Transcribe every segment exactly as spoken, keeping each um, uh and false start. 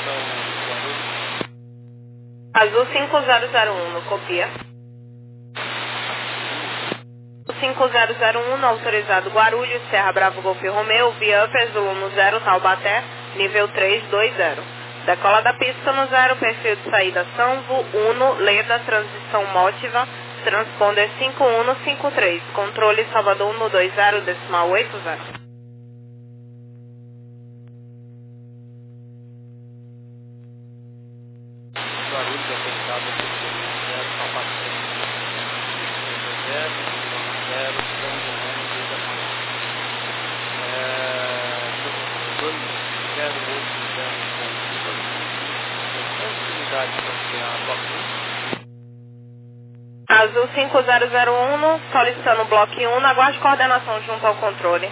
Azul cinco zero zero um, no copia. cinco zero zero um, no autorizado Guarulhos, Serra Bravo Golf Romeo, via Upper Zulu no zero, Taubaté, nível três dois zero. Decola da pista no zero, perfil de saída Sanvo, Uno, Leda, transição Motiva, transponder cinco um cinco três, controle Salvador no dois zero, decimal oito zero. Guarulhos, autorizado zero, Taubaté, zero, zero, São João, dois zero oito zero, unidade para bloco Azul cinco zero zero um, solicitando bloco um, aguarde coordenação junto ao controle.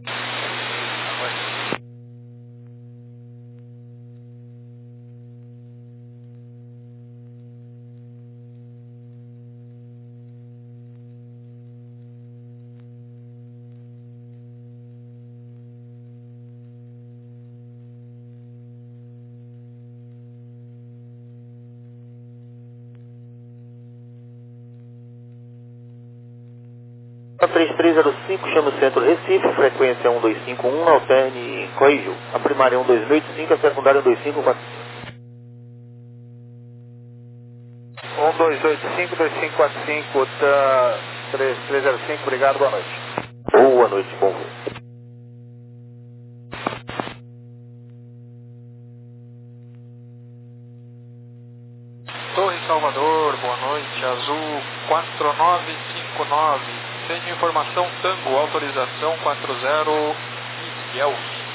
três três zero cinco, chama o centro Recife, frequência um dois cinco um, alterne e corrigiu. A primária é um dois oito cinco, a secundária é um dois cinco quatro cinco. um dois oito cinco, dois cinco quatro cinco, três três zero cinco, obrigado, boa noite. Boa noite, bom voo. Torre Salvador, boa noite, Azul quatro nove cinco nove, sende informação Tango, autorização quatro zero, Miguel.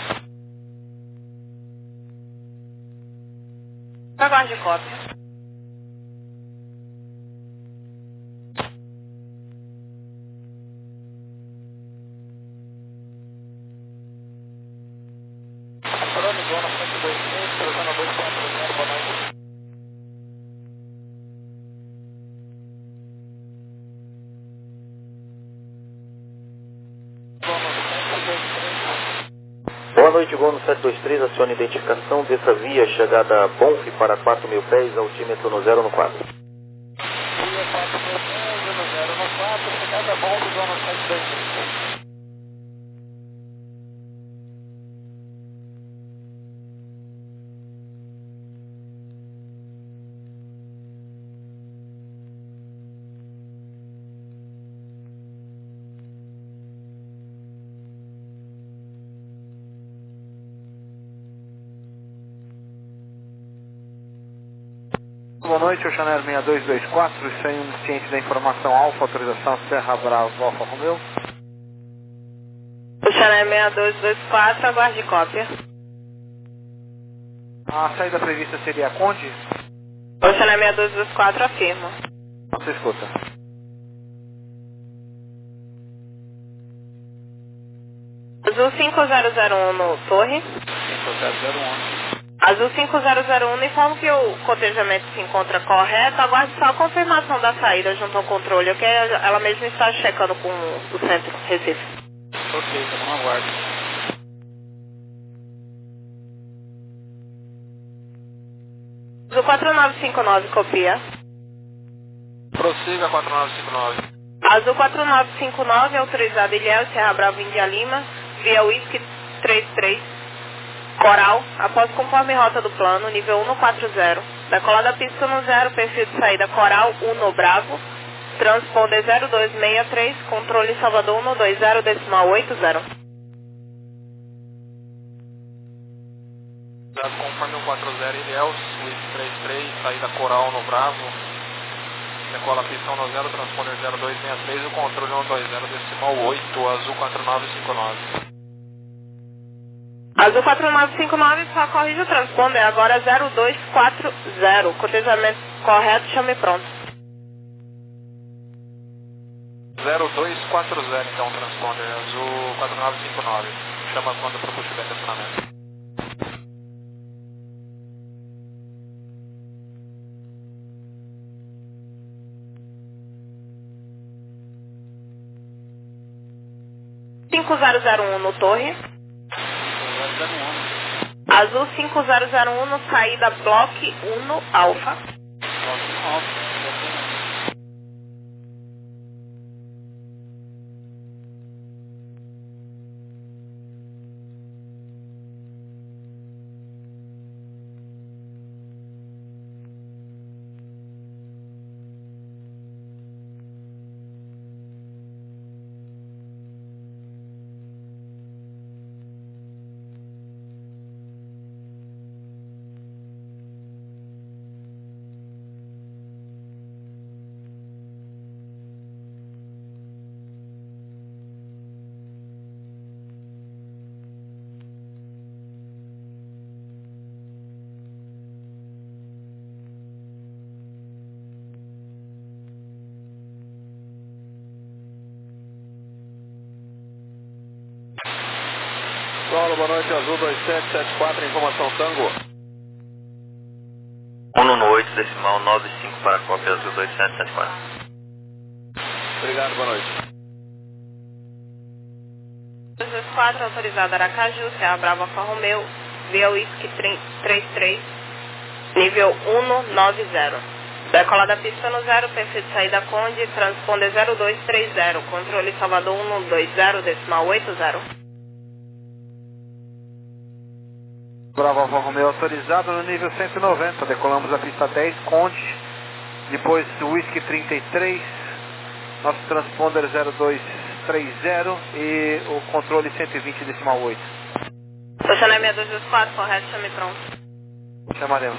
Aguarde cópia. Boa noite, Gono sete dois três, acione identificação, desça via, chegada Bonf para quatro mil pés, altímetro no zero no quatro. Via quatro mil pés, no zero no quatro, chegada Bonf, Gono sete dois três. Boa noite, o Chanel seis dois dois quatro, sem um ciente da informação Alfa, autorização Serra Bravo Alfa Romeo. O Chanel seis dois dois quatro, aguarde cópia. A saída prevista seria a Conde? O Chanel seis dois dois quatro, afirma. Você escuta. Azul cinco zero zero um no Torre. cinco zero zero um. Azul cinco zero zero um, informa que o cotejamento se encontra correto, aguarde só a confirmação da saída junto ao controle, ok? Ela mesma está checando com o centro Recife. Ok, estamos no aguardo. Azul quatro nove cinco nove, copia. Prossiga quatro nove cinco nove. Azul quatro nove cinco nove, autorizado Ilhéus, Serra Brava, Índia Lima, via Whisky três três. Coral, após conforme rota do plano, nível um quatro zero. Decola da pista no zero, perfil de saída Coral Uno Bravo, transponder zero dois seis três, controle Salvador um dois zero, decimal oito zero. Conforme um quatro zero, Ilhéus, Whisky três três, saída Coral no Bravo, decola a pista no zero, transponder zero dois seis três, o controle um dois zero, decimal oito, Azul quatro nove cinco nove. Azul quatro nove cinco nove, só corrige o transponder, agora zero dois quatro zero. Cotejamento correto, chame pronto. zero dois quatro zero, então, transponder, Azul quatro nove cinco nove. Chama quando para o pushback acionamento. cinco zero zero um no Torre. Azul cinco zero zero um, saída Block um Alfa. Block um Alfa. Solo, boa noite, Azul dois sete sete quatro, informação Tango. um no oito, decimal nove cinco para a cópia Azul dois sete sete quatro. Obrigado, boa noite. dois dois quatro, autorizado Aracaju, Serra Brava Alfa Romeo, via Whisky trinta e três, nível cento e noventa. Decola da pista no zero, perfil de saída Conde, transponder zero dois três zero, controle Salvador cento e vinte, decimal oitenta. Bravo Alfa Romeo autorizado no nível cento e noventa, decolamos a pista dez, Conde, depois Whisky trinta e três, nosso transponder zero dois três zero e o controle cento e vinte, decimal oito. Oceaner seis dois dois quatro, correto, chame pronto. Chamaremos.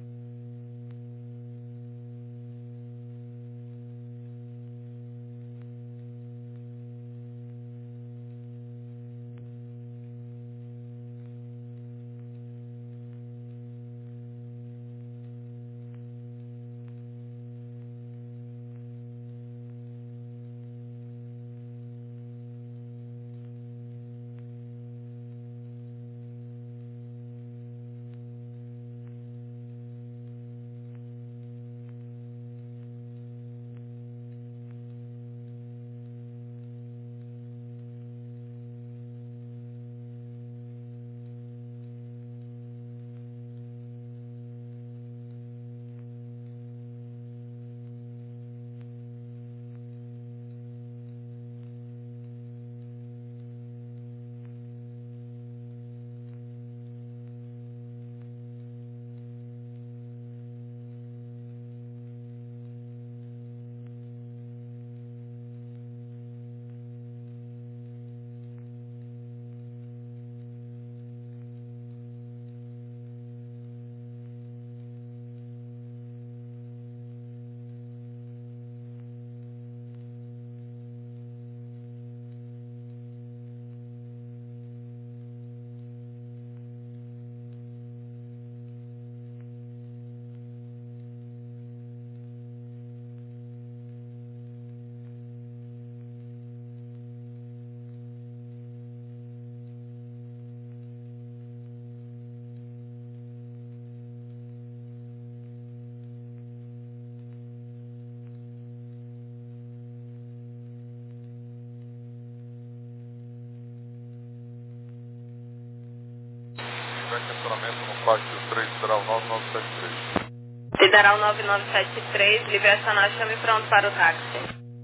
Estacionamento no pátio três, Sideral nove nove sete três. Sideral nove nove sete três, livre acionar, chame pronto para o táxi.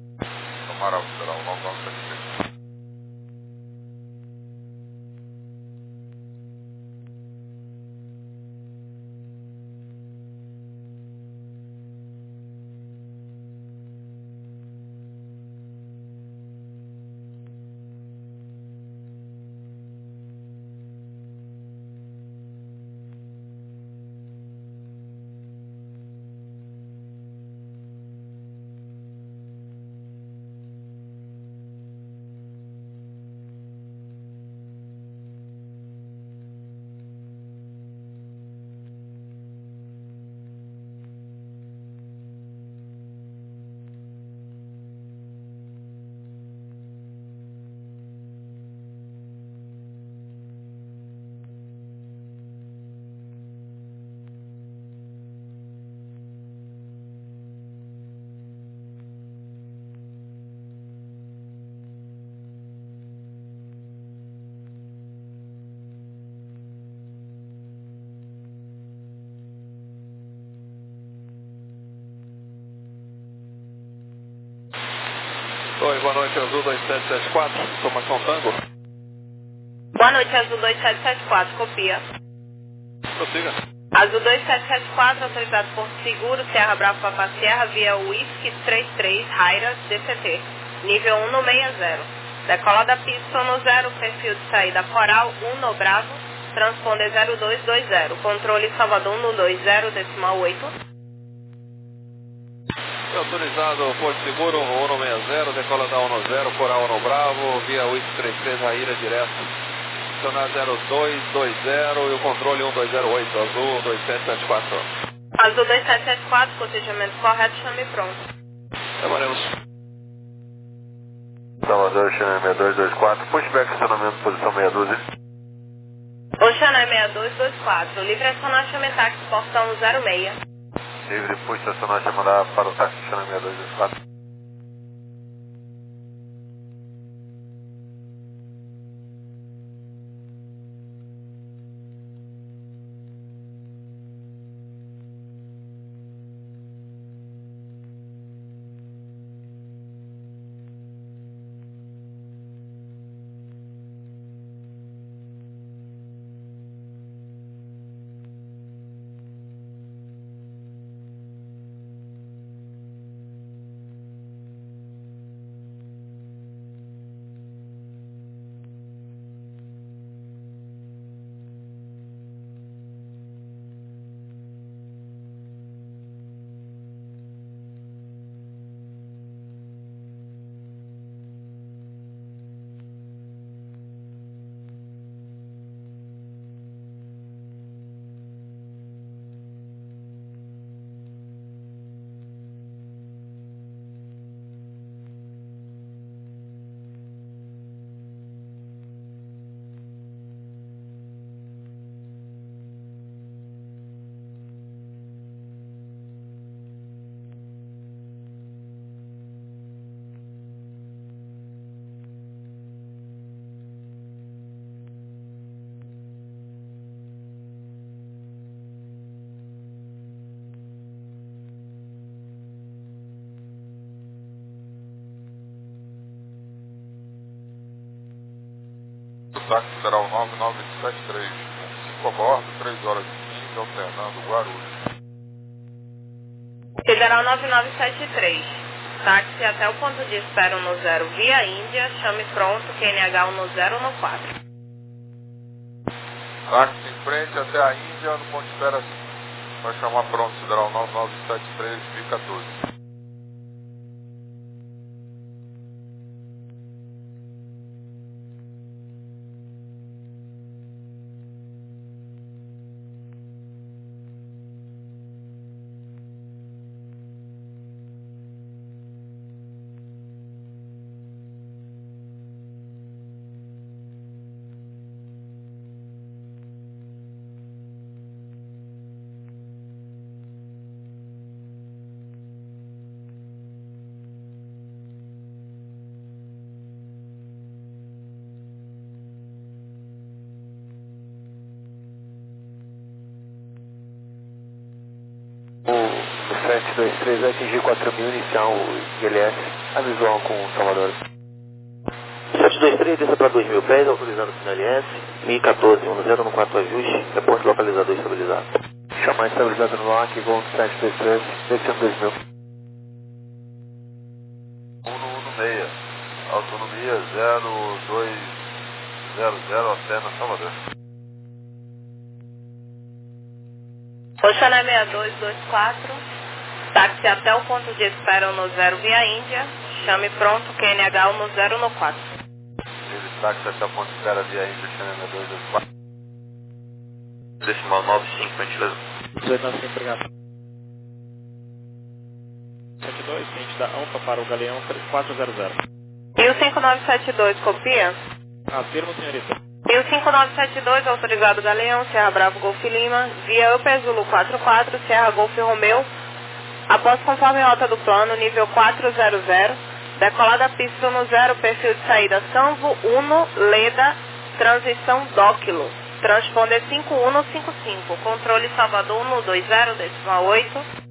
Amaral, Sideral nove nove sete três. boa noite, Azul dois sete sete quatro, Informação Tango. Boa noite, Azul dois sete sete quatro, copia. Prossiga. Azul dois sete sete quatro, autorizado por seguro, Serra Bravo Papa Sierra, via Whisky trinta e três, Raira, D C T, nível um no sessenta. Decola da pista no zero, perfil de saída Coral, um no Bravo, transponder zero dois dois zero, controle Salvador no dois zero, decimal oito. Autorizado Porto Seguro, um no sessenta, decola da um no zero, Coral um no Bravo, via Whisky trinta e três, Raira, direto. zero dois dois zero e o controle um dois zero oito, Azul dois sete sete quatro. Azul dois sete sete quatro, procedimento correto, chame pronto. Trabalhamos. Salvador, Xané seis dois dois quatro, pushback estacionamento, posição meia dúzia. Oxané seis dois dois quatro, livre acionar chame táxi, portão zero seis. Livre, push estacionar, chamar para o táxi, Xané seis dois dois quatro. Táxi Federal nove nove sete três, cinco a bordo, três horas e quinze, alternando Guarulhos. Federal nove nove sete três, táxi até o ponto de espera no zero via Índia, chame pronto, Q N H um no zero no quatro. Táxi em frente até a Índia, no ponto de espera, vai chamar pronto, Federal nove nove sete três, V quatorze. O sete dois três vai atingir quatro mil, inicial I L S, a visual com o Salvador. sete dois três, desça para dois mil pés, autorizado no L S, mil e quatorze, um zero no quatro ajuste, reporte localizador estabilizado. Chamar estabilizado no lock, gol sete dois três, descendo dois mil. um no um no seis, autonomia zero dois zero zero, alterna Salvador. Oxané seis dois dois quatro, táxi até o ponto de espera no zero via Índia, chame pronto, Q N H um no zero no quatro. Livre táxi até o ponto de espera via Índia, Oxané seis dois dois quatro. Decimal nove cinco, gentileza. dois nove cinco, obrigado. sete dois, ciente da ANFA para o Galeão três quatro zero zero. E o cinco nove sete dois, copia? Afirmo, senhorita. E o cinco nove sete dois, autorizado Galeão, Serra Bravo Golf Lima, via Upper Zulu quatro quatro, Serra Golf Romeu, após conforme rota do plano, nível quatrocentos, decolar da pista no zero, perfil de saída Sanvo, Uno, Leda, transição Dóquilo, transponder cinco um cinco cinco, controle Salvador um dois zero, decimal oito.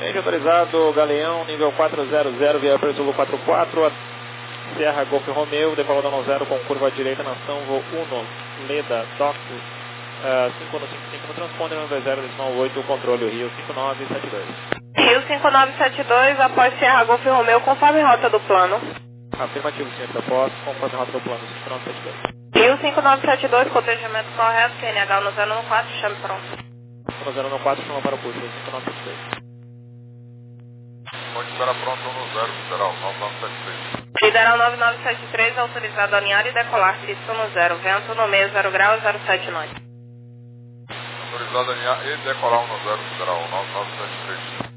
Change autorizado, Galeão, nível quatrocentos, via Zulu quatro quatro, Serra Golf Romeo, decolando no zero com curva à direita, nação, voo um, Leda, Doc, uh, cinco um cinco cinco no transponder, no dois zero oito, controle Rio cinco nove sete dois. Rio cinco nove sete dois, após Serra Golf Romeo, conforme rota do plano. Afirmativo, senhor da posse, conforme rota do plano, cinco nove sete dois. Rio cinco nove sete dois, protegimento correto, C N H no zero um quatro, chame pronto. No zero um quatro, chama para o puxo, cinco nove sete dois. Pode esperar pronto no zero, federal, nove nove sete três. Federal nove nove sete três, autorizado a alinhar e decolar, pista no zero, vento no meio, zero grau, zero sete nove. Autorizado a alinhar e decolar no zero, federal, nove nove sete três.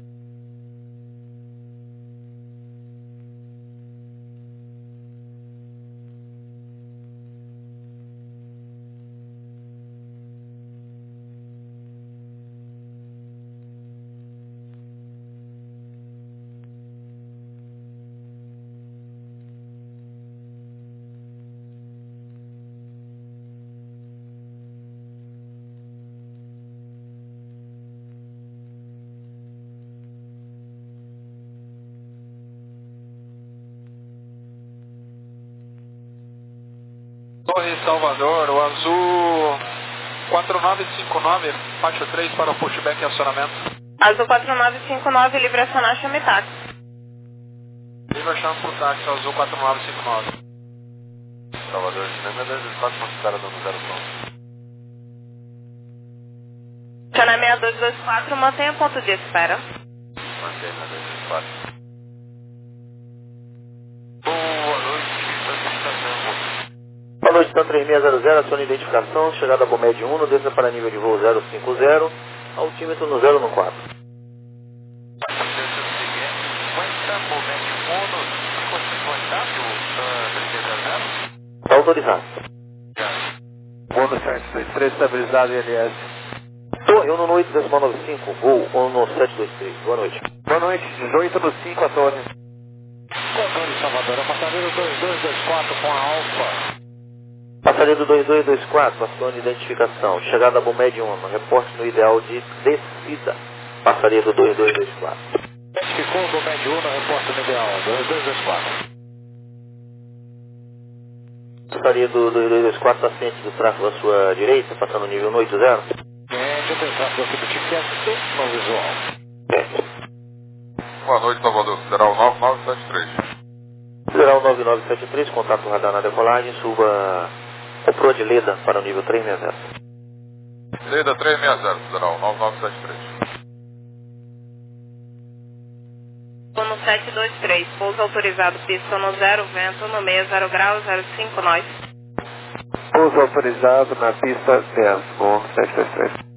Torre Salvador, o azul quatro nove cinco nove, faixa três para o pushback e acionamento. Azul quatro nove cinco nove, livre acionar, chame táxi. Livre acionar por táxi, azul quatro nove cinco nove. Salvador, cinema dois quatro, considera dando zero pronto. Chana seis dois dois quatro, mantenha ponto de espera. Mantenha na dois dois quatro. Boa noite, Boa noite, TAM três seis zero zero, aciona identificação, chegada a Bomed um, desça para nível de voo zero cinco zero, altímetro no zero um quatro. Está autorizado. Bono sete dois três, estabilizado I L S. Torre um no oito decimal nove cinco, voo um no sete dois três. Boa noite. Boa noite, dezoito no cinco, a torre. Controle Salvador, passageiro dois dois dois quatro com a Alfa. Passageiro dois dois dois quatro, aciona identificação, chegada a Bomed um, reporte no ideal de descida. Passageiro dois dois dois quatro. Identificou o Bomed um no reporte no ideal, dois dois dois quatro. Passageiro dois dois dois quatro, está ciente do tráfego à sua direita, passando nível no oito zero. Gente, tem tráfego aqui do ticket no visual. Boa noite, Salvador, federal nove nove sete três. Federal nove nove sete três, contato radar na decolagem, suba o Pro de Leda para o nível três seis zero. Leda três seis zero, federal nove nove sete três. No sete dois três, pouso autorizado, pista no zero, vento no meio, zero grau, zero cinco nove. Pouso autorizado na pista dez, com sete dois três.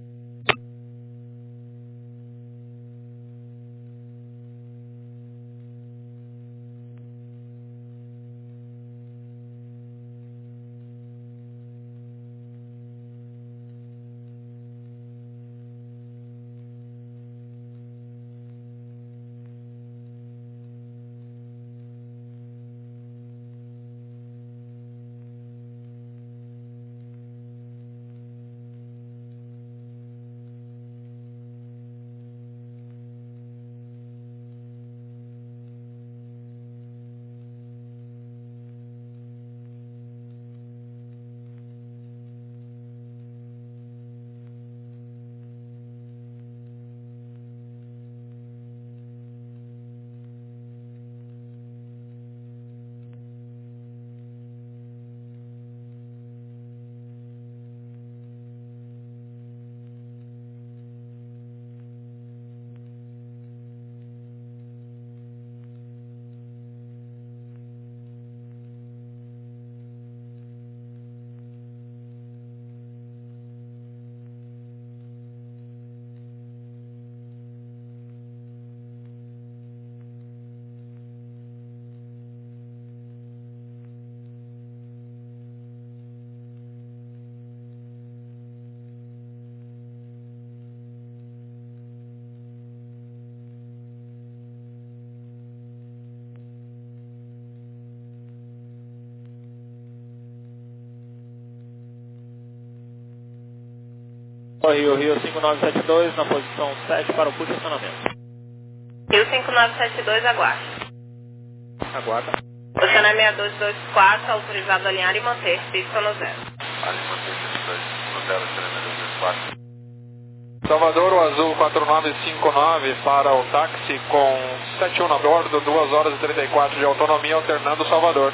Rio Rio cinco nove sete dois, na posição sete para o push acionamento. Rio cinco nove sete dois, aguarde. Aguarda. Oceana seis dois dois quatro, autorizado a alinhar e manter, pista no zero. Alinhar e manter, pista no zero, Oceana seis dois dois quatro. Salvador, o azul quatro nove cinco nove para o táxi com sete um a bordo, duas horas e trinta e quatro de autonomia, alternando Salvador.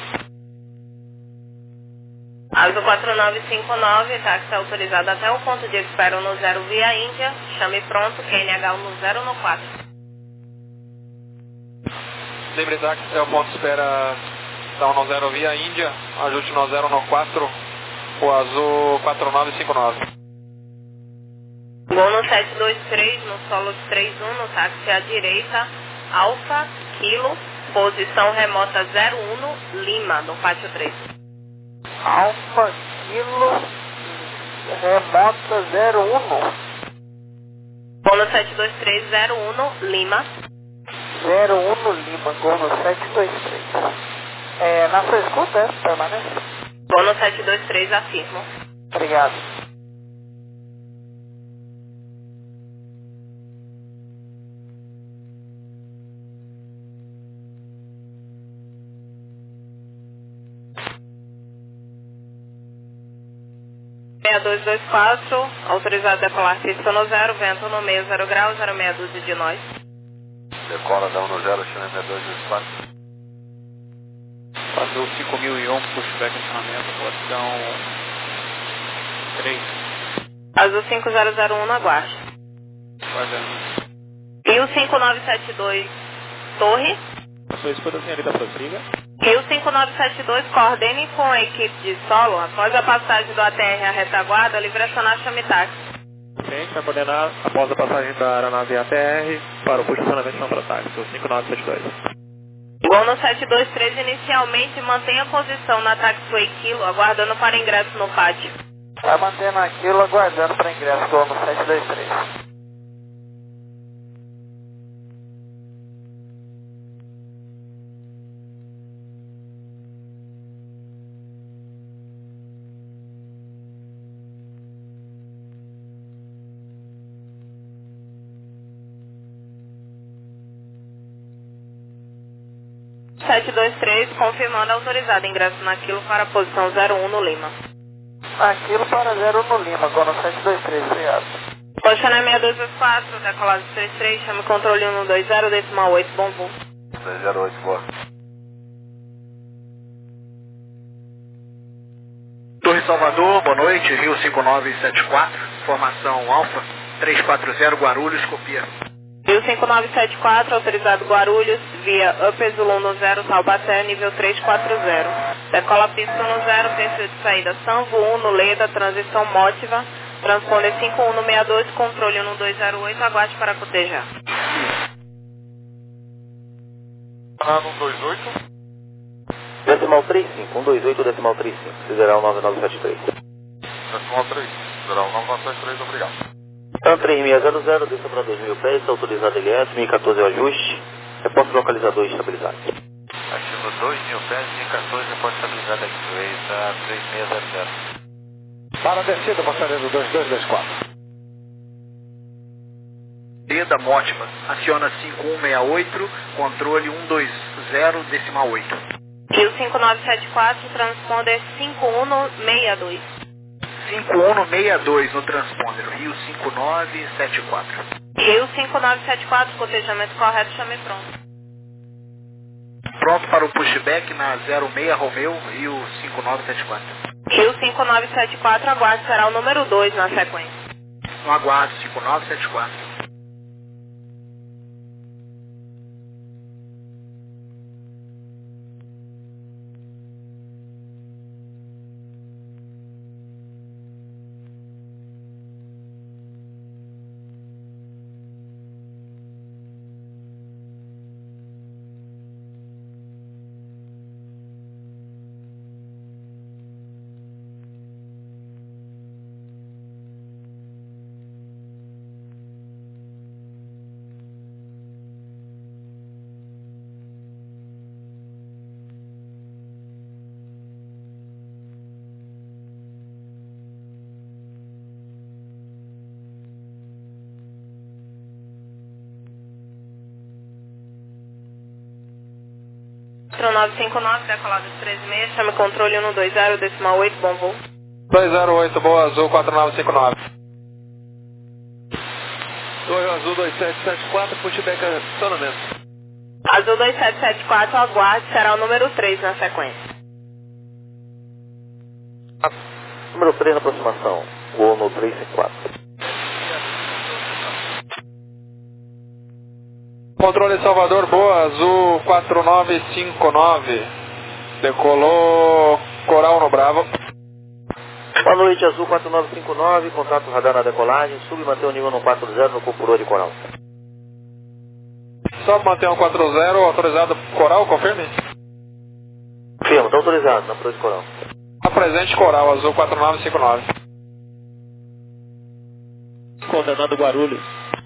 Azul quatro nove cinco nove, táxi autorizado até o ponto de espera no zero via Índia, chame pronto, Q N H no zero no quatro. Lembre táxi, é o ponto de espera da no zero via Índia, ajuste no zero no quatro, o azul quatro nove cinco nove. Gol no sete dois três, no solo de três um, no táxi à direita, Alfa, Kilo, posição remota zero um no Lima, no pátio três. Alfa, Kilo, remota zero um no. Gol no sete dois três, zero um no Lima. zero um no Lima, gol no sete dois três. É, na sua escuta, é? Permanece? Gol no sete dois três, afirmo. Obrigado. seis dois dois quatro, autorizado a decolar pista no zero, vento no meio, zero graus, zero meia dúzia de nós. Decola da um no zero, China seis dois dois quatro. Azul cinco mil e um, pushback acionamento, posição três. Azul cinco zero zero um, na guarda. Guardando. Rio cinco nove sete dois, Torre. A sua escuta, senhorita, prossiga. Rio cinco nove sete dois, coordene com a equipe de solo, após a passagem do A T R à retaguarda, livre acionar chame táxi. Ok, a gente vai coordenar após a passagem da aeronave A T R para o push acionamento não para táxi, o cinco nove sete dois. Gol no sete dois três, inicialmente mantenha a posição na taxiway Kilo, aguardando para ingresso no pátio. Vai mantendo aquilo, aguardando para ingresso, gol no sete dois três. sete dois três, confirmando autorizado ingresso naquilo para a posição zero um no Lima. Aquilo para zero um no Lima, gol no sete dois três, obrigado. Oceana seis dois dois quatro, decolado três três, chame controle um dois zero, decimal oito, bom voo. dois zero oito, boa. Torre Salvador, boa noite, Rio cinco nove sete quatro, formação Alfa, três quatro zero, Guarulhos, copia. Rio cinco nove sete quatro, autorizado Guarulhos, via Upper Zulu no zero, Taubaté, nível três quatro zero. Decola pista no zero, perfil de saída Sanvo um, no Leda, transição Mótiva, transponder cinco um no seis dois, controle um dois zero oito, aguarde para cotejar. um dois oito. Decimal três cinco, um dois oito, decimal três cinco, Sideral nove nove sete três. Decimal três, Sideral nove nove sete três, obrigado. Então, três seis zero zero, desça para dois mil pés, autorizado L S, mil e quatorze é o ajuste, reposto localizador estabilizado. Ativo dois mil pés, mil e quatorze, reposto estabilizado X-Ray, tá três seis zero zero. Para a descida, passageiro dois dois dois quatro. Leda Mótima, aciona cinco um seis oito, controle um dois zero, decimal oito. Rio cinco nove sete quatro, transponder cinco um no seis dois. cinco um no seis dois no transponder, Rio cinco nove sete quatro. Rio cinco nove sete quatro, cotejamento correto, chame pronto. Pronto para o pushback na zero seis Romeu, Rio cinco nove sete quatro. Rio cinco nove sete quatro, aguarde, será o número dois na sequência. No aguardo, cinco nove sete quatro. quatro nove cinco nove, decolado de treze e meia, chame controle um dois zero, decimal oito, bom voo. dois zero oito, boa azul, quatro nove cinco nove. dois azul dois sete sete quatro, pushback acionamento. Azul dois sete sete quatro, aguarde, será o número três na sequência. Número três na aproximação, voo no três cinco quatro. Controle Salvador, boa azul, quatro nove cinco nove. Decolou Coral no Bravo. Boa noite, azul quatro nove cinco nove, contato radar na decolagem, sub e manter o nível no quatro zero no compuror de Coral. Só manter um quatro zero, autorizado Coral, confirme. Firma, está autorizado na Pro de Coral. Presente Coral, azul quatro nove cinco nove. Coordenado Guarulhos.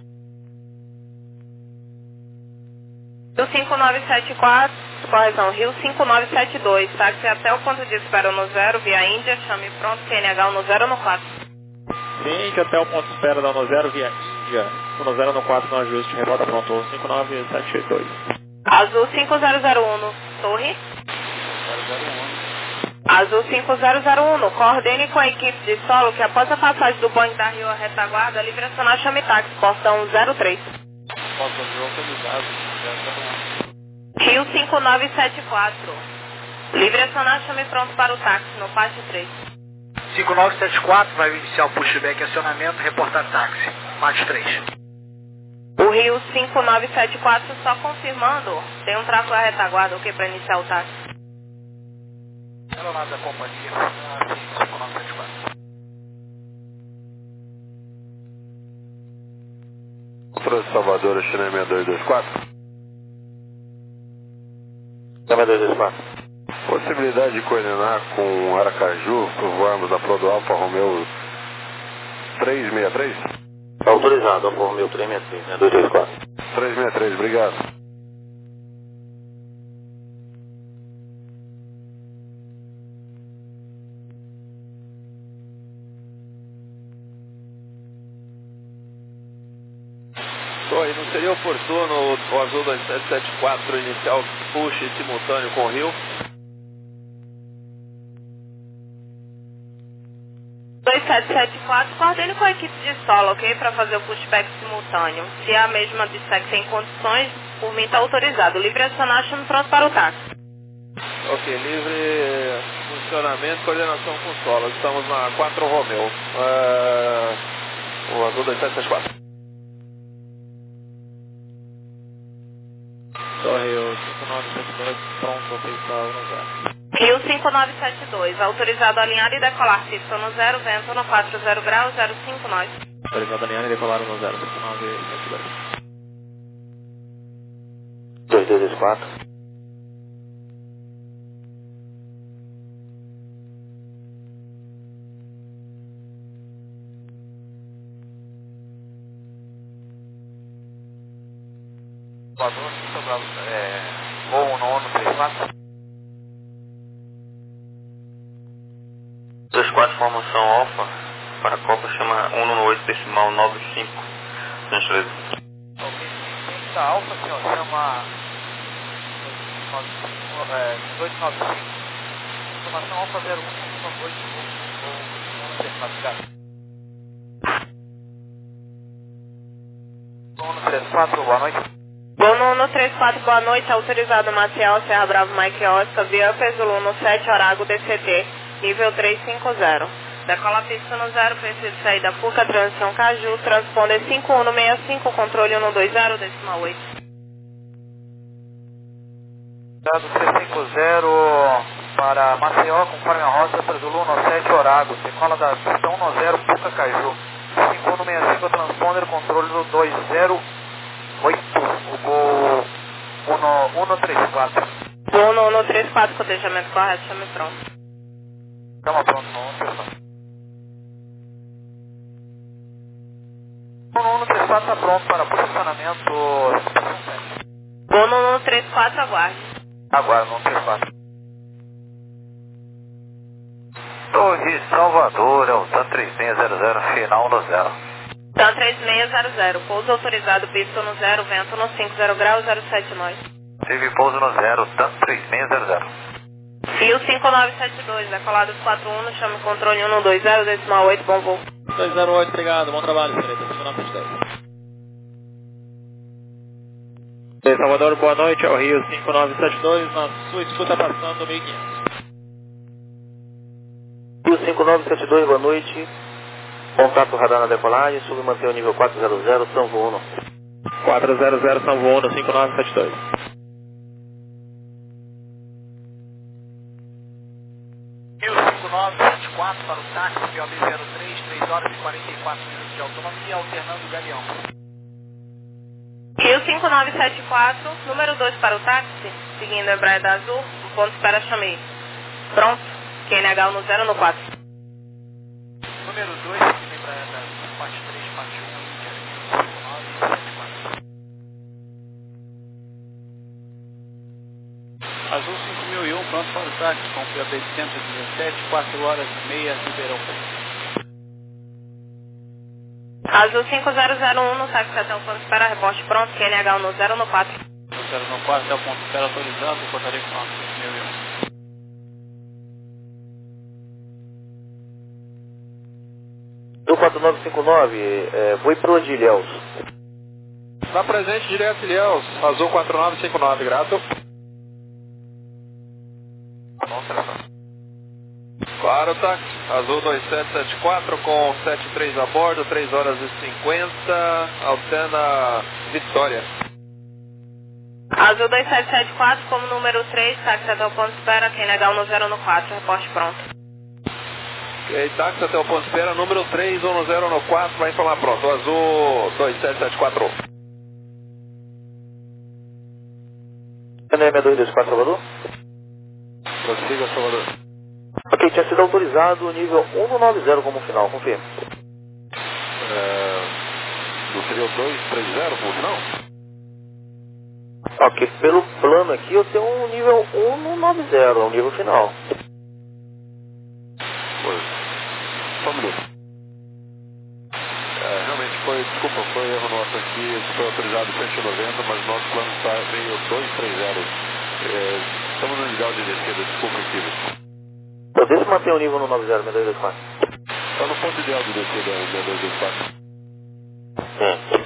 Rio cinco nove sete quatro, correção, Rio cinco nove sete dois, táxi até o ponto de espera no zero, via Índia, chame pronto, Q N H no zero no quatro. Ciente até o ponto de espera da no zero, via Índia, no zero no quatro no ajuste, reporta pronto, cinco nove sete dois. Azul cinco zero zero um, torre. Azul cinco zero zero um, coordene com a equipe de solo que após a passagem do Boeing da Rio à retaguarda, livre acionar chame táxi, portão zero três. Rio cinco nove sete quatro. Livre acionar, chame pronto para o táxi, no Pátio três. cinco nove sete quatro vai iniciar o pushback acionamento, reportar táxi, Pátio três. O Rio cinco nove sete quatro, só confirmando, tem um tráfego à retaguarda, ok, para iniciar o táxi. Aeronave da companhia, cinco nove sete quatro. Controle de Salvador, China seis dois dois quatro. seis dois dois quatro. Possibilidade de coordenar com Aracaju, provoarmos da Pro do Alfa Romeo três seis três? Autorizado, Alfa Romeo três seis três, né? dois dois quatro. três seis três, obrigado. Torre, não seria oportuno o azul dois sete sete quatro iniciar o push simultâneo com o Rio? dois sete sete quatro, coordene com a equipe de solo, ok? Para fazer o pushback simultâneo. Se a mesma disser que tem condições, por mim está autorizado. Livre acionar, chame pronto para o táxi. Ok, livre funcionamento, coordenação com solo. Estamos na quatro Romeo. Uh, o azul dois sete sete quatro. Torre, o cinco nove sete dois, pronto, ok, está no zero. Rio cinco nove sete dois, autorizado a alinhar e decolar pista no zero, vento no quatro zero graus, zero cinco nove. Autorizado a alinhar e decolar no zero, cinco nove sete dois. dois dois dois quatro. É, voo no ONU três quatro. dois quatro, formação Alfa, para a Copa, chama um nove oito decimal nove cinco. Gentileza. Ok, da Alfa, aqui, ó, chama dois nove cinco, formação Alfa zero um nove oito, ONU três quatro. ONU três quatro, boa noite. Bono no três quatro, boa noite, autorizado Maciel, Serra Bravo, Mike Oscar, via Zulu no sete, Orago, D C T, nível três cinco zero. Decola pista no zero, perfil de saída Fuca, transição Caju, transponder cinco um seis cinco, controle um dois zero, decimal oito. Dado três cinco zero para Maceió, conforme a rota, para Zulu no sete, Orago, decola da pista um zero, Fuca, Caju, cinco um seis cinco, transponder, controle no dois zero oito, o gol um três quatro. Bono no três quatro, cotejamento correto, chame pronto. Estamos pronto no um três quatro. O um três quatro está pronto para posicionamento estação sete. Bono no três quatro, aguarde. Aguarde no um três quatro. Torre Salvador, é o TAM três seis zero zero, final no zero. TAM três seis zero zero, pouso autorizado, pista no zero, vento no cinco zero graus, zero sete nove. Teve pouso no zero, TAM três seis zero zero. Fio cinco nove sete dois, decolado quatro um, chame controle um dois zero, decimal oito, bom voo. dois zero oito, obrigado, bom trabalho, senhorita, cinco nove sete dois. Salvador, boa noite, ao Rio cinco nove sete dois, na sua escuta passando mil e quinhentos. Rio cinco nove sete dois, boa noite. Contato radar na decolagem, submanter o nível quatro zero zero, São Uno. quatro zero zero, São Uno, cinco nove sete dois. Rio cinco nove sete quatro para o táxi, P O B zero três, três horas e quarenta e quatro minutos de autonomia, alternando o galeão. Rio cinco nove sete quatro, número dois para o táxi, seguindo a Embraer da Azul, um ponto espera chamei. Pronto, Q N H um zero no quatro. Número dois, Embraer da Azul, parte três, parte um, Índia, Rio cinco nove sete quatro. Azul cinco mil e um, pronto para o táxi, com P O B cento e dezessete, quatro horas e meia, Ribeirão Preto. Azul cinco zero zero um, no táxi até o ponto espera, reporte pronto, Q N H um zero no quatro. um zero no quatro, até o ponto espera autorizado, portaria com cinco mil e um. Do quatro nove cinco nove, é, vou para de Ilhéus. Está presente direto, Ilhéus. Azul quatro nove cinco nove, grato. Claro, táxi. Azul dois sete sete quatro com sete três a bordo, três horas e cinquenta, Altena Vitória. Azul dois sete sete quatro, como número três, táxi até o ponto espera, Q N H um zero no quatro, reporte pronto. Ok, táxi até o ponto espera, número três, um zero no quatro, vai informar pronto. Azul dois sete sete quatro. N M dois dois quatro, Salvador? Prossiga, Salvador. Ok, tinha sido autorizado o nível um nove zero como final, confirme. É, não seria o dois três zero por final? Ok, pelo plano aqui eu tenho um nível um nove zero, é o nível final. Pois, só um minuto. É, realmente foi, desculpa, foi erro nosso aqui, isso foi autorizado cento e noventa, mas o nosso plano está meio dois três zero. É, estamos no legal de descida, desculpa, equívoco. Poder se manter o nível no nove zero, seis dois dois quatro. Está no ponto ideal de descida, seis dois dois quatro. Sim.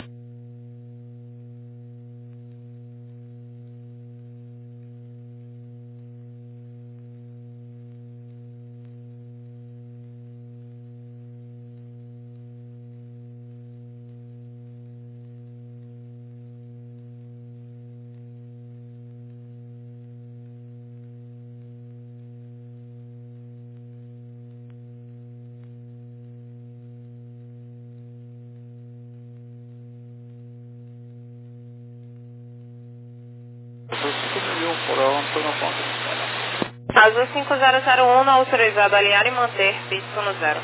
Azul cinco zero zero um, autorizado a alinhar e manter, pista no zero.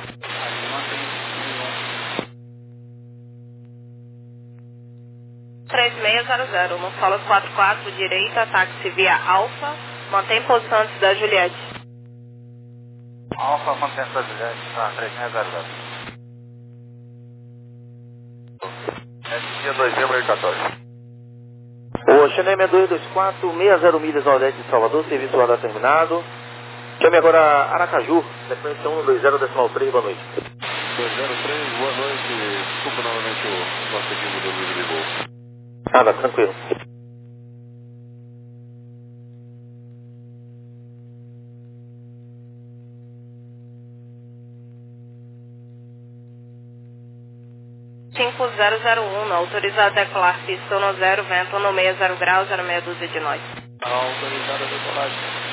três seis zero zero, no solo quatro quatro, direita, táxi via Alfa, mantém posição antes da Juliette. Alfa, mantém a Juliette, tá, três seis zero zero. S G dois zero quatorze. O Xenem dois dois quatro, sessenta milhas nordeste de Salvador, serviço radar terminado. Chame agora Aracaju, sequência um dois zero decimal três, boa noite. dois zero três, boa noite. Desculpa novamente o nosso equipe do livro de voo. Nada, tranquilo. cinco zero zero um, autorizado a decolar, pista no zero, vento no sessenta graus, zero meia dúzia de nós. Autorizado a decolagem.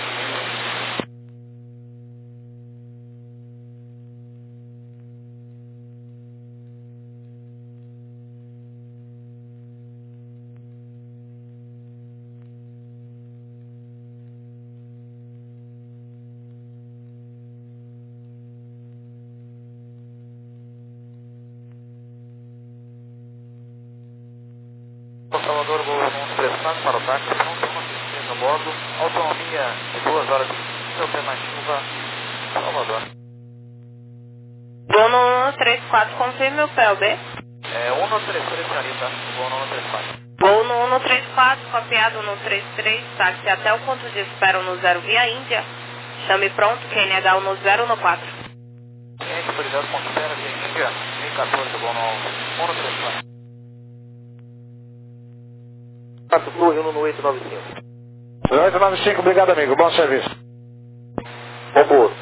Salvador, vou expressando para o táxi, não tem assistência a bordo, autonomia de duas horas e quinze, alternativa Salvador. Dono um três quatro, confirme o P L B. É um três três, senhorita, voo um três quatro. Gol no um três quatro, copiado no três três, táxi até o ponto de espera no zero via Índia. Chame pronto, Q N H no zero no quatro. Cliente autorizado ponto zero via Índia, mil e quatorze, gol no um três quatro. quatro Fluindo no oito nove cinco. oito nove cinco, obrigado amigo, bom serviço. Bom posto.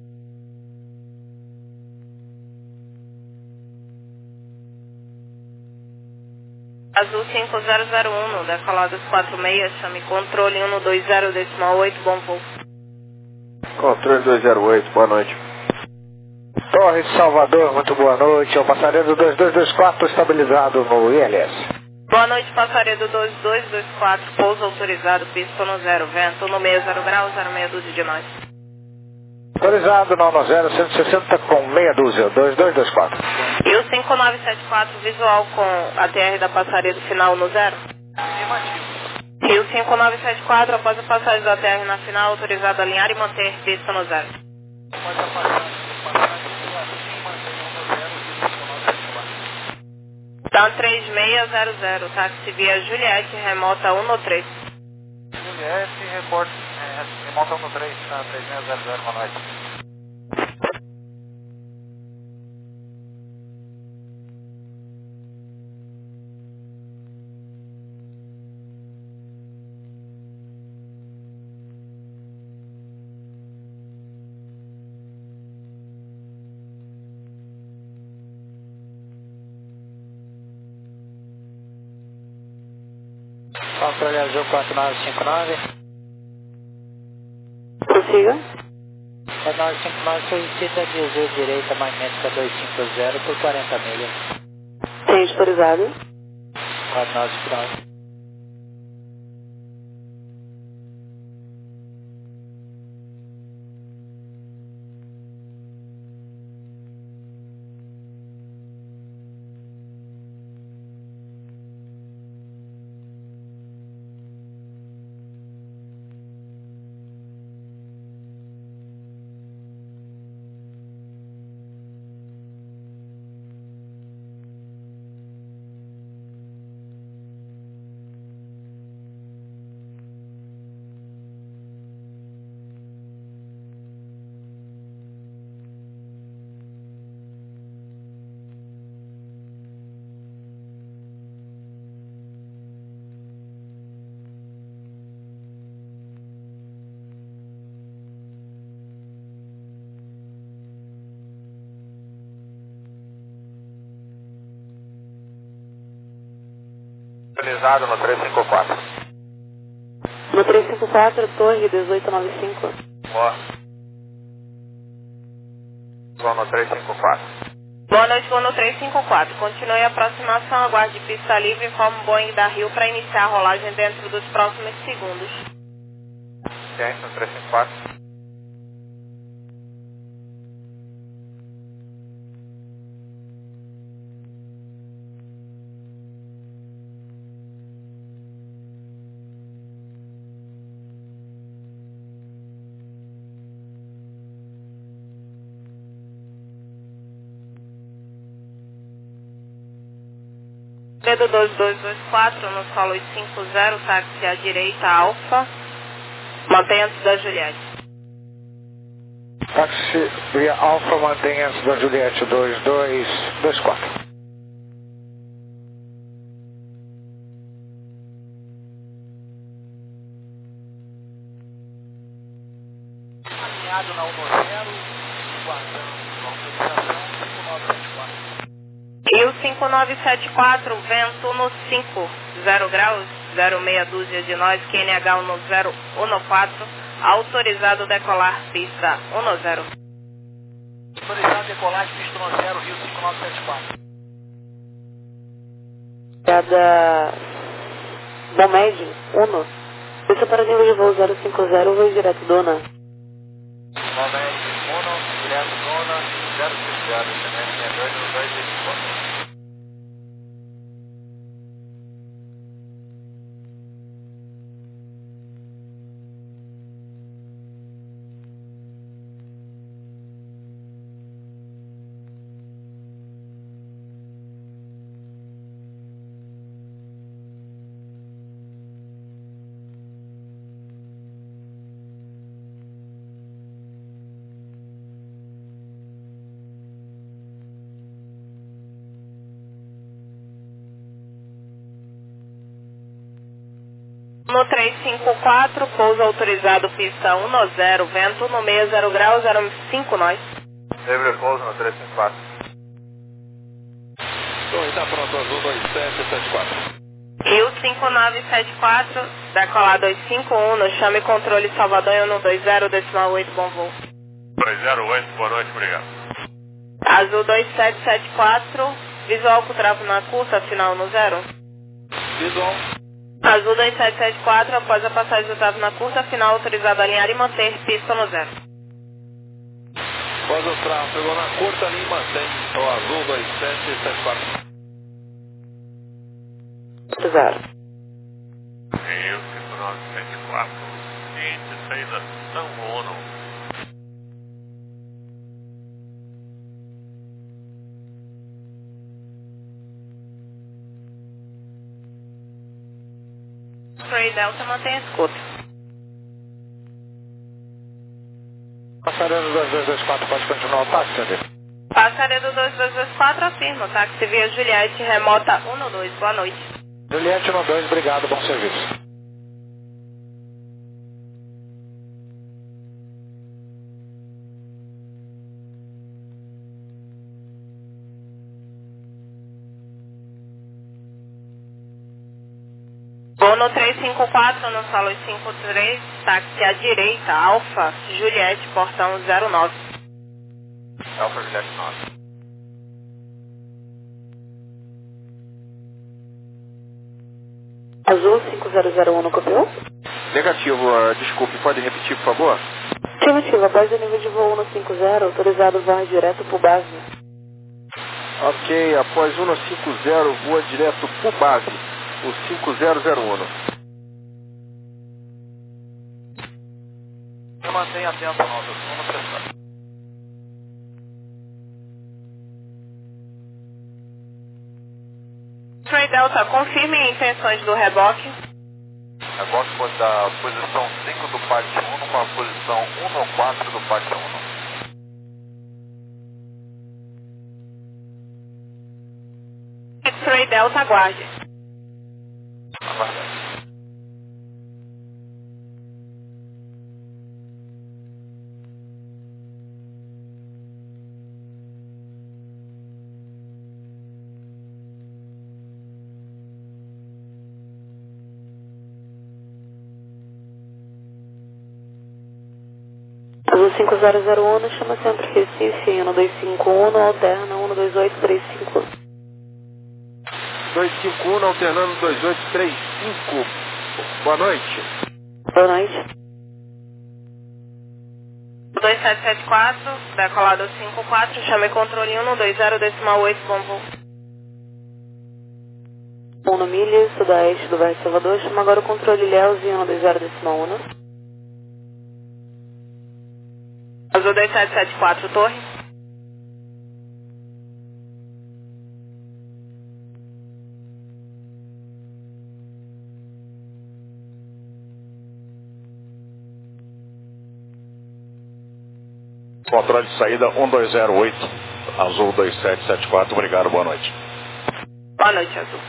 Azul cinco zero zero um, no decoladas quatro seis, chame controle um dois zero decimal oito, bom voo. Controle dois zero oito, boa noite. Torre de Salvador, muito boa noite. É o passageiro dois dois dois quatro estabilizado no I L S. Boa noite, passageiro dois dois dois quatro, pouso autorizado, pista no zero, vento no meio zero graus, zero meia dúzia de nós. Autorizado no no zero, cento e sessenta com meia dúzia, dois dois dois quatro. E o cinco nove sete quatro, visual com a T R da passageiro final no zero? Afirmativo. E o cinco nove sete quatro, após a passagem da T R na final, autorizado a alinhar e manter pista no zero. Após a passagem, passagem assim, mantenha um no zero, cinco nove sete quatro. Dan três seis zero zero, táxi via Juliette, remota um no três. Juliette, reporte, é, remota um no três, tá, três seis zero zero, boa noite. Controle azul quatro nove cinco nove. Prossiga. quatro nove cinco nove solicita desvio direita magnética dois cinco zero por quarenta milhas. Tem autorizado. quatro nove cinco nove. Autorizado no três cinco quatro. No três cinco quatro, torre dezoito nove cinco. Boa. Vou no três cinco quatro. Boa noite, vou no três cinco quatro. Continue a aproximação, aguarde pista livre, informe o Boeing da Rio para iniciar a rolagem dentro dos próximos segundos. Cliente no três cinco quatro. Pedro dois dois dois quatro, no solo oito cinco zero, táxi à direita, Alfa. Mantenha antes da Juliette. Táxi via Alfa, mantém antes da Juliette dois dois dois quatro. Alinhado na um zero, guardando a autorização cinco nove sete quatro. E o cinco nove sete quatro, vento no cinco, zero graus, zero meia dúzia de nós, Q N H no zero um no quatro, autorizado decolar pista um no zero. Autorizado decolar pista no zero, Rio cinco nove sete quatro. Cada Bomed, Uno. Pista para nível de voo zero cinco zero, voo direto, Dona. Momento, Uno, direto, Dona, zero cinco zero, semente sessenta e dois, no dois vinte e quatro. No três cinco quatro, pouso autorizado, pista um zero, vento no meio zero grau, zero cinco nós. Livre pouso no três cinco quatro. Então, está pronto, azul dois sete sete quatro. Rio cinco nove sete quatro, decolar dois cinco um, no chame controle Salvador um dois zero, decimal oito, bom voo. dois zero oito, boa noite, obrigado. Azul dois sete sete quatro, visual com travo na curta, final no zero. Visual. Azul dois sete sete quatro, após a passagem do travo na curta, final autorizado a alinhar e manter, pista no zero. Após o tráfego na curta, linha mantém o azul dois sete sete quatro. Zero. Rio cinco nove sete quatro, seguinte, saída São Uno. Spray Delta mantém a escuta. Passaredo dois dois dois quatro, pode continuar o táxi, André? Passaredo dois dois dois quatro, afirma, táxi via Juliette, remota um dois, boa noite. Juliette um dois, obrigado, bom serviço. Vou no três cinco quatro, no solo cinco três, táxi à direita, Alfa, Juliette, portão zero nove. Alfa Juliette nove. Azul cinco zero zero um no copiou? Negativo, uh, desculpe, pode repetir, por favor? Afirmativa, base do nível de voo um cinco zero, autorizado voar direto para base. Ok, após um cinco zero, voa direto por base, o cinco zero zero um. Eu mantenho atento a nota, vamos prestar. Spray Delta, confirme intenções do reboque. Reboque pode da posição cinco do P A T um com a posição um quatro do P A T um. Spray Delta, aguarde. Aguardando. Azul cinco zero zero um, chama sempre Recife, um dois cinco um, alterna um dois oito três cinco. dois cinco um, alternando dois oito três cinco. Boa noite. Boa noite. dois sete sete quatro, decolado cinco quatro, chame controle um dois zero, decimal oito, bom voo. um no milha, sudoeste do bairro Salvador, chama agora o controle Léus um dois zero, decimal um. Azul dois sete sete quatro, torre. Controle de saída um dois zero oito, Azul dois sete sete quatro, obrigado, boa noite. Boa noite, Azul.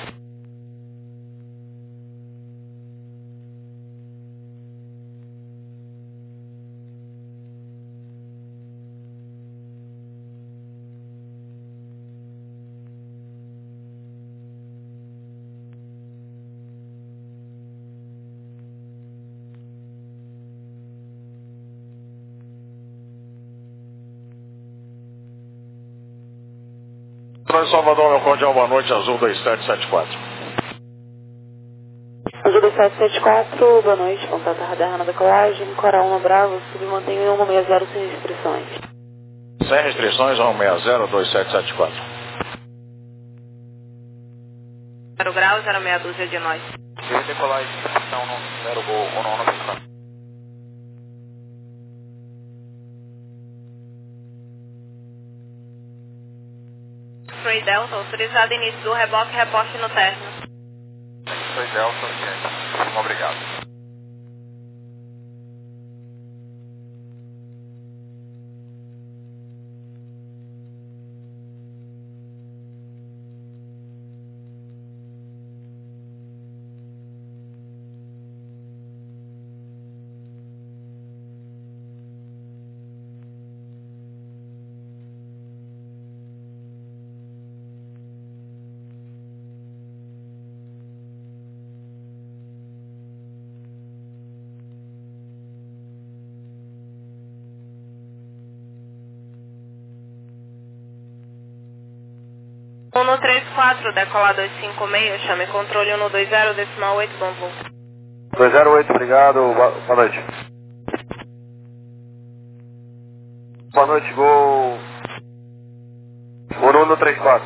Controle Salvador, meu cordial, boa noite, Azul dois sete sete quatro. Azul dois sete sete quatro, boa noite, contato radar na decolagem, Coral um Bravo, submantém um seis zero sem restrições. Sem restrições, um seis zero dois sete sete quatro. zero grau, zero meia dúzia de nós. Queria decolar em posição no zero gol ou não na pista. Spray Delta, autorizado início do reboque, reporte no término. Spray Delta, ok. Obrigado. um três quatro, decolar dois cinco seis, chame controle um dois zero, decimal oito, bom voo. dois zero oito, obrigado, boa, boa noite. Boa noite, gol. Bruno três quatro.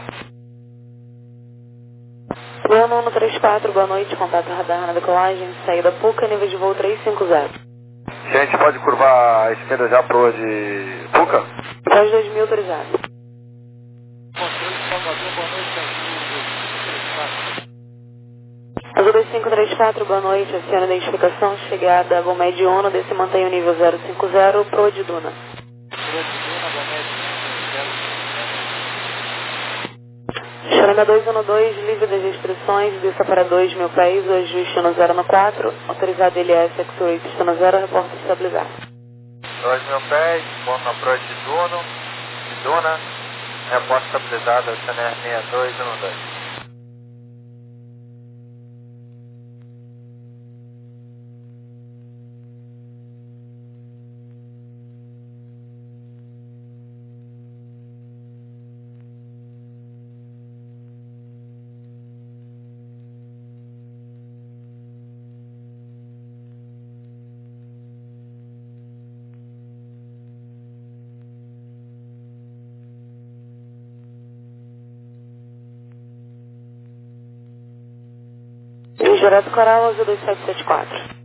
Bruno um três quatro, boa noite, contato radar na decolagem, saída Puca, nível de voo trezentos e cinquenta. Gente, pode curvar a esquerda já pro de Puca? Pós dois mil autorizado. Controle Salvador, boa noite, Azul dois cinco três quatro, boa noite, aciona a identificação, chegada Gomed Uno, desse mantém o nível zero cinco zero, pro de Duna. Xaranga dois um dois, livre das restrições, desça para dois mil pés, hoje destino zero no quatro, autorizado L S, X-Ray, destino zero, reporte estabilizado. dois mil pés, bom na proa de Duna, de Duna, reporte estabilizado, C N R seis dois um dois. Direto Coral, Azul dois sete sete quatro.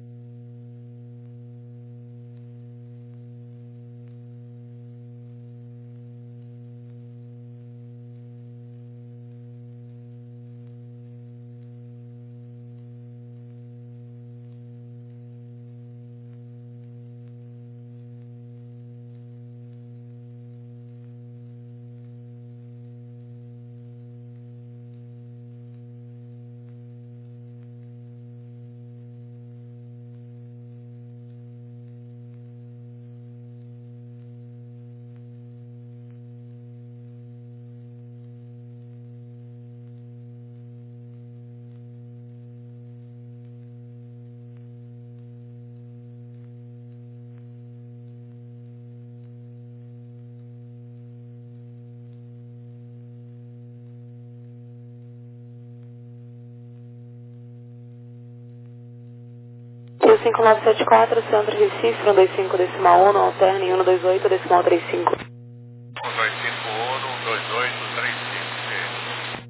cinco nove sete quatro, Centro Recife, um dois cinco decimal um, alterne um dois oito decimal trinta e cinco. um dois cinco um, um dois oito, três cinco.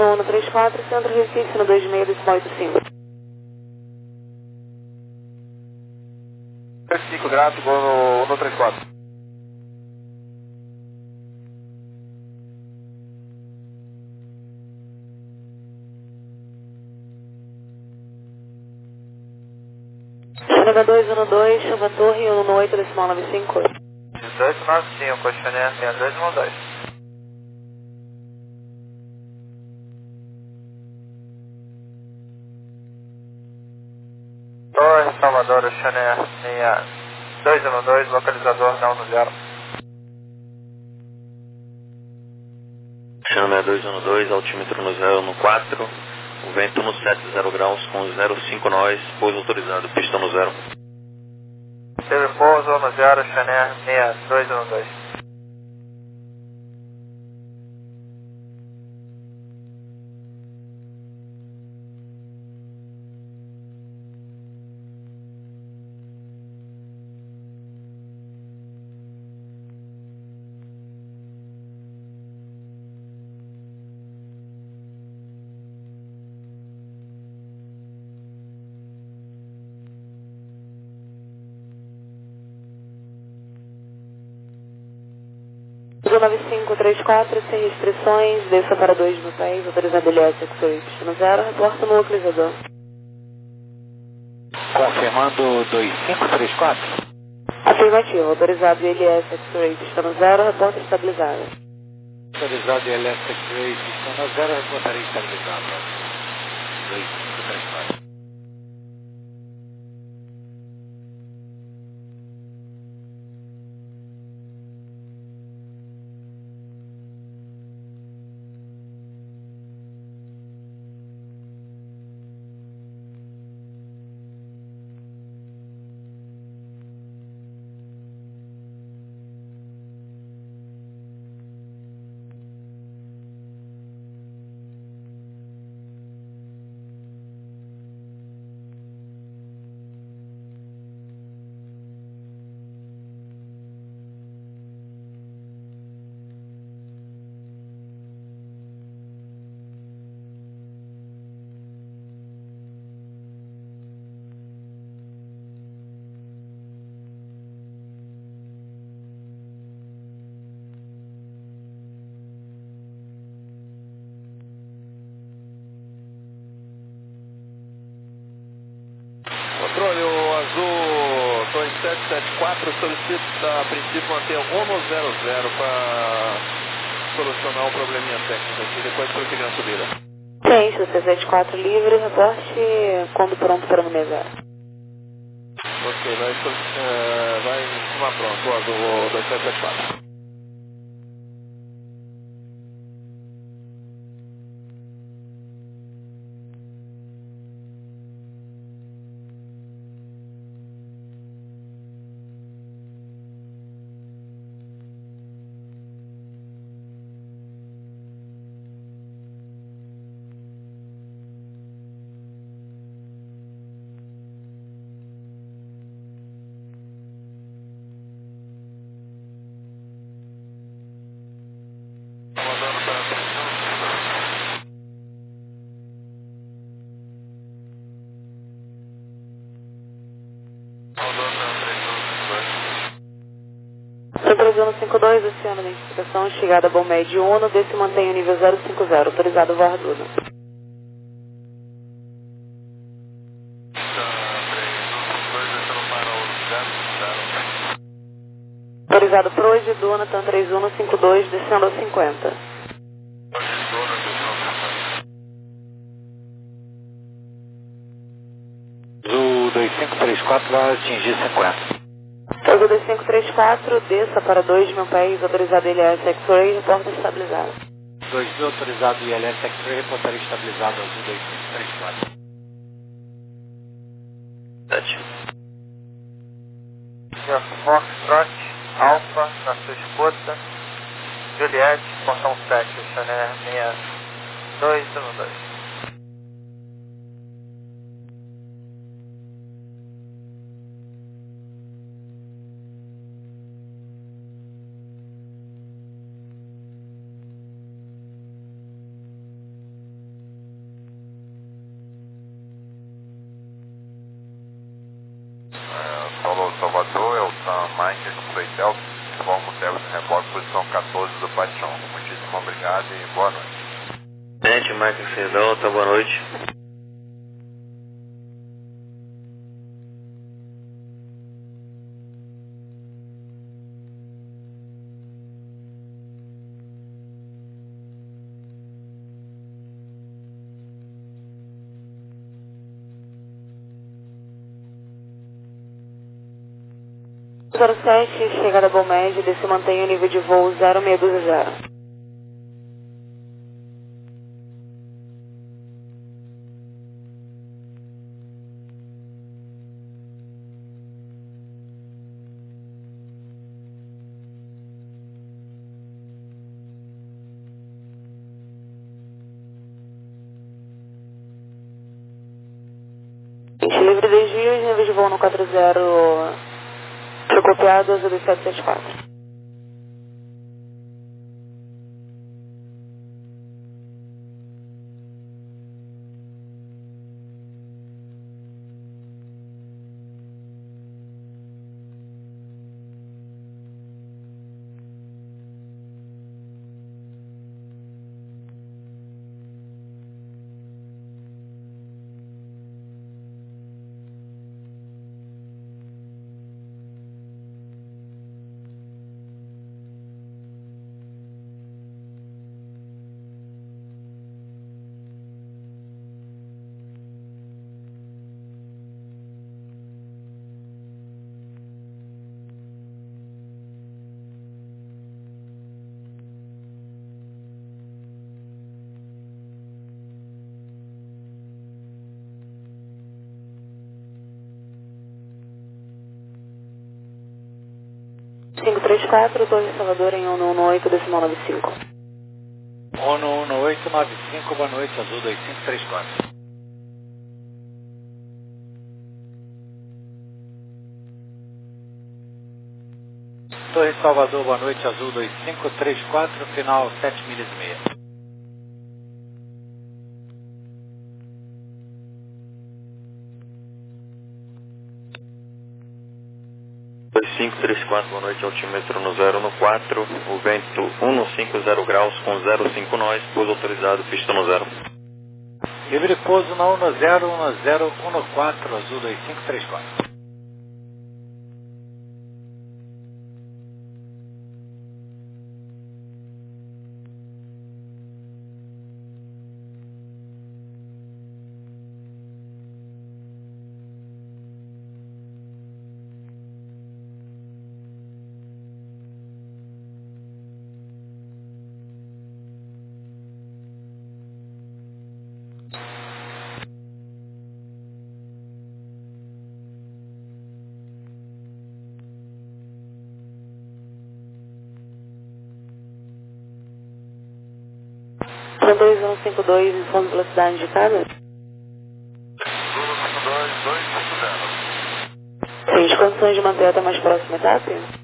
no Uno trinta e quatro, Centro Recife, no dois seis, decimal oitenta e cinco. cinco, gráfico no, no trinta e quatro. Chanel dois um dois, Chuva Torre, Uno oito, decimal noventa e cinco. dois nove cinco, Chanel seis dois um dois. Torre, Salvador, Chanel seis dois um dois, localizador não no zero. Chanel dois um dois, altímetro no zero no quatro, o vento no sete zero graus com zero cinco nós, pouso autorizado, pista no zero. Teve pouso no zero, Chanel seis dois um dois. nove cinco três quatro, sem restrições, desça para dois mil pés, autorizado L S X no zero, reporta no localizador. Confirmando dois cinco três quatro. Afirmativo, autorizado L S X pista no zero, reporta estabilizado. Autorizado L S X pista no zero, reportaria estabilizado. dois cinco três quatro. Controle, o azul dois sete sete quatro solicita a princípio manter Uno zero zero para solucionar um probleminha técnico aqui, depois prosseguir na subida. Tem, C sete quatro livre, reporte quando pronto para número zero. Ok, vai, uh, vai tomar pronto o azul dois sete sete quatro. Centro cinco dois, oceano de identificação, chegada a bom médio Uno, desse mantém o nível zero cinco zero, autorizado voar Duna. Autorizado Pro de Duna, TAM três um cinco dois, descendo a cinquenta. O dois cinco três quatro vai atingir cinquenta. Azul dois cinco três quatro, desça para dois mil pés, autorizado I L S X-Ray, reporta estabilizado. dois mil autorizado I L S X-Ray, reportaria estabilizado azul dois cinco três quatro. sete. Foxtrot, Alfa, na sua escuta, Juliette, portão sete, Chanel seis dois um dois. Muitíssimo obrigado e boa noite. Gente, Michael Fedão, tá, boa noite. zero sete, chegada Bom Médio, desce e mantém o nível de voo zero seis dois zero. Livre desvios, nível de voo no quatro zero, copiado, azul dois sete sete quatro. cinco três quatro, Torre Salvador em um um oito, decimal nove cinco. um um oito nove cinco, boa noite, azul dois cinco três quatro. Torre Salvador, boa noite, azul dois cinco três quatro, final sete milhas e meia. dois cinco três quatro, boa noite, altímetro no zero no quatro, o vento um cinco zero graus com zero cinco nós, pouso autorizado, pista no zero. Livre pouso na um zero um zero um quatro, azul dois cinco três quatro. dois um cinco dois, informe velocidade indicada. dois cinco dois, dois cinco zero. Tem condições de manter até a mais próxima etapa?